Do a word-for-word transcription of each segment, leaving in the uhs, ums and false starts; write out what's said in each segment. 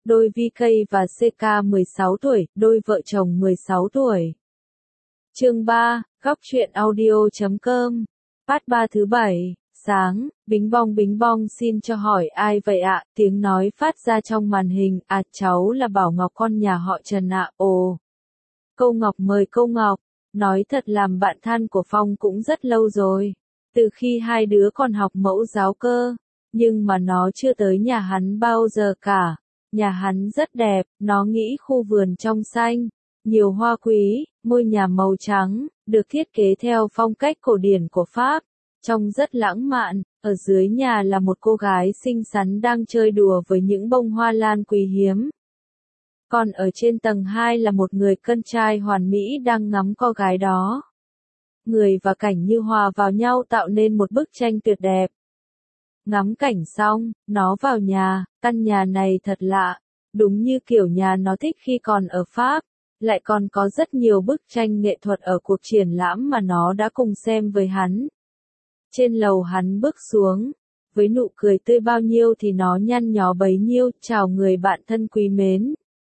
đôi vê ca và xê ca mười sáu tuổi, đôi vợ chồng mười sáu tuổi. Chương ba, góc truyện audio chấm com. Phát ba thứ bảy, sáng, bính bong bính bong xin cho hỏi ai vậy ạ, tiếng nói phát ra trong màn hình, à cháu là Bảo Ngọc con nhà họ Trần ạ, ồ. Câu Ngọc mời câu Ngọc, nói thật làm bạn thân của Phong cũng rất lâu rồi, từ khi hai đứa còn học mẫu giáo cơ, nhưng mà nó chưa tới nhà hắn bao giờ cả. Nhà hắn rất đẹp, nó nghĩ khu vườn trong xanh, nhiều hoa quý, ngôi nhà màu trắng, được thiết kế theo phong cách cổ điển của Pháp, trông rất lãng mạn, ở dưới nhà là một cô gái xinh xắn đang chơi đùa với những bông hoa lan quý hiếm. Còn ở trên tầng hai là một người con trai hoàn mỹ đang ngắm cô gái đó. Người và cảnh như hòa vào nhau tạo nên một bức tranh tuyệt đẹp. Ngắm cảnh xong, nó vào nhà, căn nhà này thật lạ, đúng như kiểu nhà nó thích khi còn ở Pháp, lại còn có rất nhiều bức tranh nghệ thuật ở cuộc triển lãm mà nó đã cùng xem với hắn. Trên lầu hắn bước xuống, với nụ cười tươi bao nhiêu thì nó nhăn nhó bấy nhiêu, chào người bạn thân quý mến.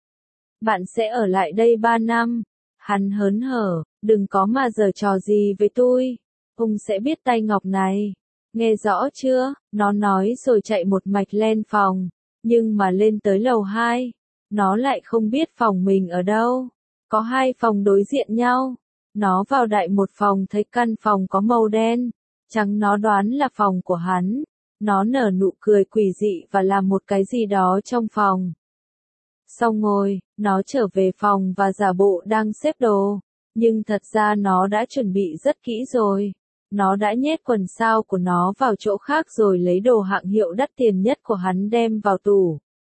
Bạn sẽ ở lại đây ba năm, hắn hớn hở, đừng có mà giở trò gì với tôi, ông sẽ biết tay ngọc này. Nghe rõ chưa, nó nói rồi chạy một mạch lên phòng, nhưng mà lên tới lầu hai, nó lại không biết phòng mình ở đâu, có hai phòng đối diện nhau, nó vào đại một phòng thấy căn phòng có màu đen, chẳng nó đoán là phòng của hắn, nó nở nụ cười quỷ dị và làm một cái gì đó trong phòng. Xong rồi, nó trở về phòng và giả bộ đang xếp đồ, nhưng thật ra nó đã chuẩn bị rất kỹ rồi. Nó đã nhét quần sao của nó vào chỗ khác rồi lấy đồ hạng hiệu đắt tiền nhất của hắn đem vào tủ.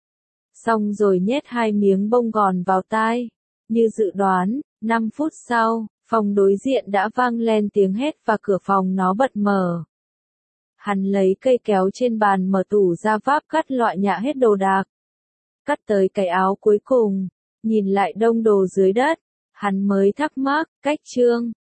Xong rồi nhét hai miếng bông gòn vào tai. Như dự đoán, năm phút sau, phòng đối diện đã vang lên tiếng hét và cửa phòng nó bật mở. Hắn lấy cây kéo trên bàn mở tủ ra váp cắt loại nhạ hết đồ đạc. Cắt tới cái áo cuối cùng, nhìn lại đống đồ dưới đất, hắn mới thắc mắc, cách trương.